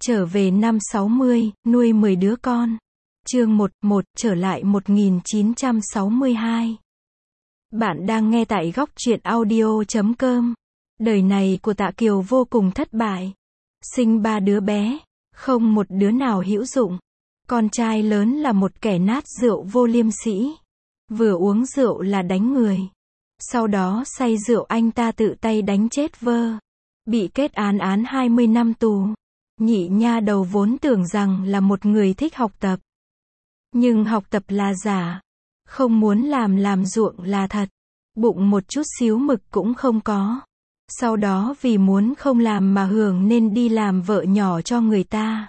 Trở về năm 60, nuôi 10 đứa con. Chương 1, trở lại 1962. Bạn đang nghe tại góc truyện audio.com. Đời này của Tạ Kiều vô cùng thất bại. Sinh 3 đứa bé, không một đứa nào hữu dụng. Con trai lớn là một kẻ nát rượu vô liêm sỉ. Vừa uống rượu là đánh người. Sau đó say rượu anh ta tự tay đánh chết vơ. Bị kết án 20 năm tù. Nhị nha đầu vốn tưởng rằng là một người thích học tập. Nhưng học tập là giả. Không muốn làm ruộng là thật. Bụng một chút xíu mực cũng không có. Sau đó vì muốn không làm mà hưởng nên đi làm vợ nhỏ cho người ta.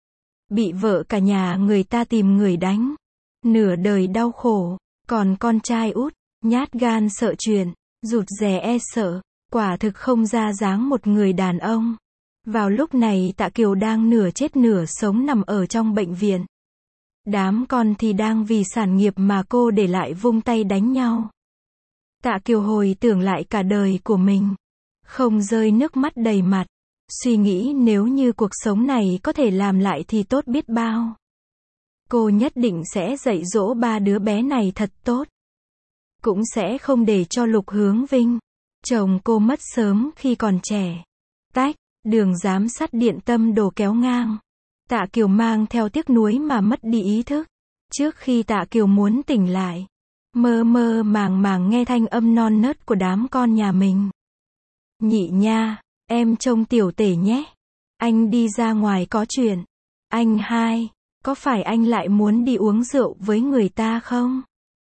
Bị vợ cả nhà người ta tìm người đánh. Nửa đời đau khổ. Còn con trai út, nhát gan sợ chuyện, rụt rè sợ, quả thực không ra dáng một người đàn ông. Vào lúc này Tạ Kiều đang nửa chết nửa sống nằm ở trong bệnh viện. Đám con thì đang vì sản nghiệp mà cô để lại vung tay đánh nhau. Tạ Kiều hồi tưởng lại cả đời của mình. Không rơi nước mắt đầy mặt. Suy nghĩ nếu như cuộc sống này có thể làm lại thì tốt biết bao. Cô nhất định sẽ dạy dỗ 3 đứa bé này thật tốt. Cũng sẽ không để cho Lục Hướng Vinh, chồng cô mất sớm khi còn trẻ. Tách, đường giám sát điện tâm đổ kéo ngang. Tạ Kiều mang theo tiếc nuối mà mất đi ý thức. Trước khi Tạ Kiều muốn tỉnh lại, mơ mơ màng nghe thanh âm non nớt của đám con nhà mình. Nhị nha, em trông tiểu tể nhé. Anh đi ra ngoài có chuyện. Anh hai, có phải anh lại muốn đi uống rượu với người ta không?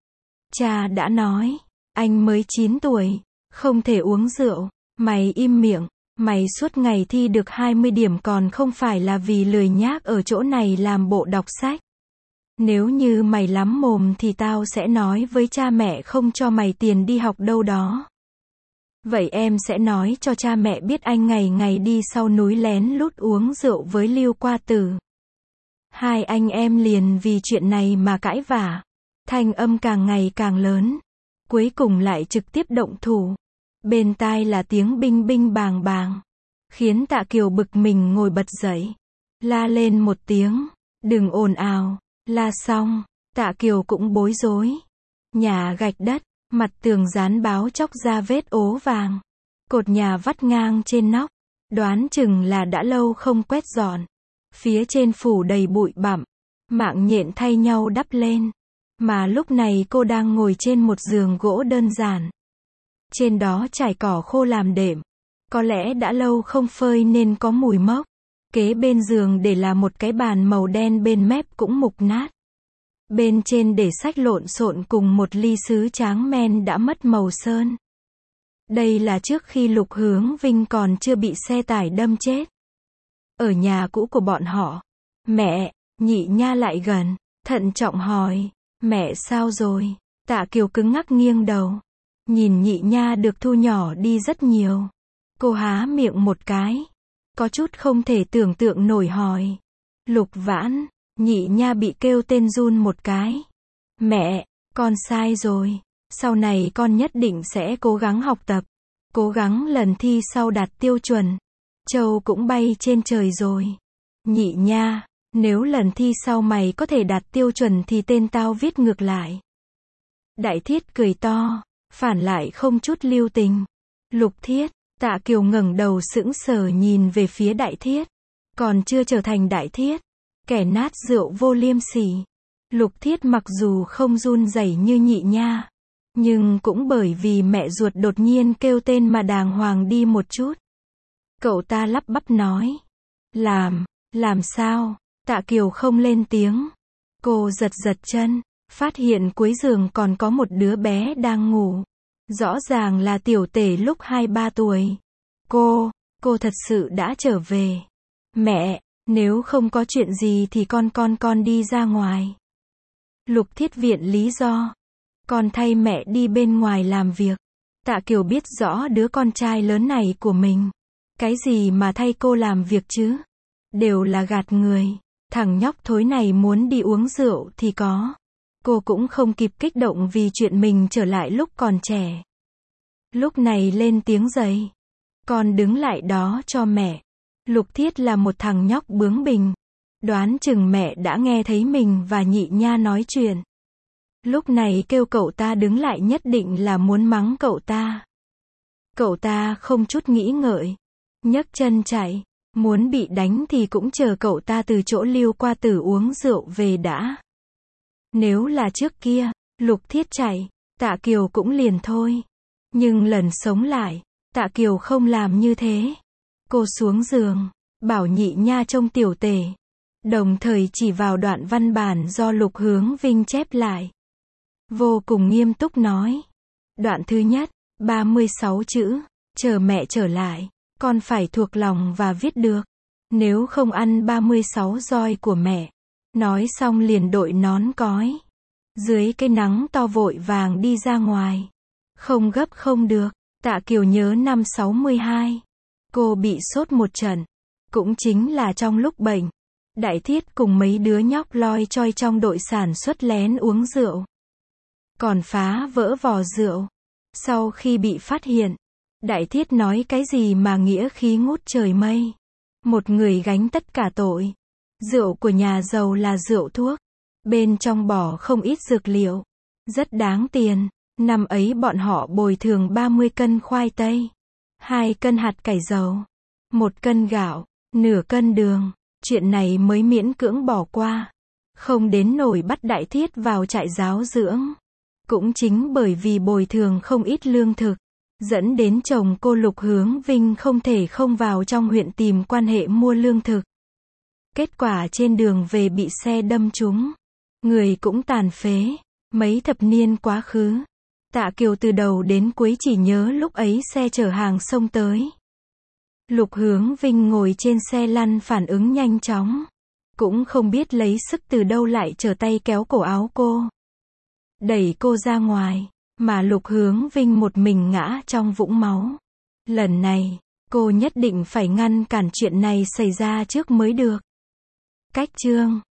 Cha đã nói, anh mới 9 tuổi, không thể uống rượu. Mày im miệng, mày suốt ngày thi được 20 điểm còn không phải là vì lười nhác ở chỗ này làm bộ đọc sách. Nếu như mày lắm mồm thì tao sẽ nói với cha mẹ không cho mày tiền đi học đâu đó. Vậy em sẽ nói cho cha mẹ biết anh ngày ngày đi sau núi lén lút uống rượu với Lưu Qua Tử. Hai anh em liền vì chuyện này mà cãi vã. Thanh âm càng ngày càng lớn. Cuối cùng lại trực tiếp động thủ. Bên tai là tiếng binh binh bàng bàng. Khiến Tạ Kiều bực mình ngồi bật dậy. La lên một tiếng. Đừng ồn ào. La xong, Tạ Kiều cũng bối rối. Nhà gạch đất, mặt tường dán báo chóc ra vết ố vàng. Cột nhà vắt ngang trên nóc. Đoán chừng là đã lâu không quét dọn. Phía trên phủ đầy bụi bặm. Mạng nhện thay nhau đắp lên. Mà lúc này cô đang ngồi trên một giường gỗ đơn giản. Trên đó trải cỏ khô làm đệm. Có lẽ đã lâu không phơi nên có mùi mốc. Kế bên giường để là một cái bàn màu đen bên mép cũng mục nát. Bên trên để sách lộn xộn cùng một ly sứ tráng men đã mất màu sơn. Đây là trước khi Lục Hướng Vinh còn chưa bị xe tải đâm chết. Ở nhà cũ của bọn họ. Mẹ, nhị nha lại gần, thận trọng hỏi. Mẹ sao rồi? Tạ Kiều cứng ngắc nghiêng đầu. Nhìn nhị nha được thu nhỏ đi rất nhiều. Cô há miệng một cái. Có chút không thể tưởng tượng nổi hỏi. Lục Vãn, nhị nha bị kêu tên run một cái. Mẹ, con sai rồi. Sau này con nhất định sẽ cố gắng học tập. Cố gắng lần thi sau đạt tiêu chuẩn. Châu cũng bay trên trời rồi. Nhị nha, nếu lần thi sau mày có thể đạt tiêu chuẩn thì tên tao viết ngược lại. Đại Thiết cười to, phản lại không chút lưu tình. Lục Thiết, Tạ Kiều ngẩng đầu sững sờ nhìn về phía Đại Thiết. Còn chưa trở thành Đại Thiết, kẻ nát rượu vô liêm sỉ. Lục Thiết mặc dù không run rẩy như nhị nha, nhưng cũng bởi vì mẹ ruột đột nhiên kêu tên mà đàng hoàng đi một chút. Cậu ta lắp bắp nói. Làm sao? Tạ Kiều không lên tiếng. Cô giật chân, phát hiện cuối giường còn có một đứa bé đang ngủ. Rõ ràng là tiểu tể lúc 2-3 tuổi. Cô thật sự đã trở về. Mẹ, nếu không có chuyện gì thì con đi ra ngoài. Lục Thiết viện lý do. Con thay mẹ đi bên ngoài làm việc. Tạ Kiều biết rõ đứa con trai lớn này của mình. Cái gì mà thay cô làm việc chứ? Đều là gạt người. Thằng nhóc thối này muốn đi uống rượu thì có. Cô cũng không kịp kích động vì chuyện mình trở lại lúc còn trẻ. Lúc này lên tiếng dậy. Con đứng lại đó cho mẹ. Lục Thiết là một thằng nhóc bướng bỉnh. Đoán chừng mẹ đã nghe thấy mình và Nhị Nha nói chuyện. Lúc này kêu cậu ta đứng lại nhất định là muốn mắng cậu ta. Cậu ta không chút nghĩ ngợi, nhấc chân chạy, muốn bị đánh thì cũng chờ cậu ta từ chỗ Lưu Qua Tử uống rượu về đã. Nếu là trước kia, Lục Thiết chạy, Tạ Kiều cũng liền thôi. Nhưng lần sống lại, Tạ Kiều không làm như thế. Cô xuống giường, bảo Nhị Nha trông tiểu tể. Đồng thời chỉ vào đoạn văn bản do Lục Hướng Vinh chép lại. Vô cùng nghiêm túc nói. Đoạn thứ nhất, 36 chữ, chờ mẹ trở lại, con phải thuộc lòng và viết được. Nếu không ăn 36 roi của mẹ. Nói xong liền đội nón cói. Dưới cái nắng to vội vàng đi ra ngoài. Không gấp không được. Tạ Kiều nhớ năm 62. Cô bị sốt một trận. Cũng chính là trong lúc bệnh. Đại Thiết cùng mấy đứa nhóc loi choi trong đội sản xuất lén uống rượu. Còn phá vỡ vò rượu. Sau khi bị phát hiện, Đại Thiết nói cái gì mà nghĩa khí ngút trời mây. Một người gánh tất cả tội. Rượu của nhà giàu là rượu thuốc. Bên trong bỏ không ít dược liệu. Rất đáng tiền. Năm ấy bọn họ bồi thường 30 cân khoai tây. 2 cân hạt cải dầu. 1 cân gạo. Nửa cân đường. Chuyện này mới miễn cưỡng bỏ qua. Không đến nổi bắt Đại Thiết vào trại giáo dưỡng. Cũng chính bởi vì bồi thường không ít lương thực. Dẫn đến chồng cô Lục Hướng Vinh không thể không vào trong huyện tìm quan hệ mua lương thực. Kết quả trên đường về bị xe đâm trúng. Người cũng tàn phế. Mấy thập niên quá khứ. Tạ Kiều từ đầu đến cuối chỉ nhớ lúc ấy xe chở hàng xông tới. Lục Hướng Vinh ngồi trên xe lăn phản ứng nhanh chóng. Cũng không biết lấy sức từ đâu lại trở tay kéo cổ áo cô. Đẩy cô ra ngoài. Mà Lục Hướng Vinh một mình ngã trong vũng máu. Lần này, cô nhất định phải ngăn cản chuyện này xảy ra trước mới được. Cách chương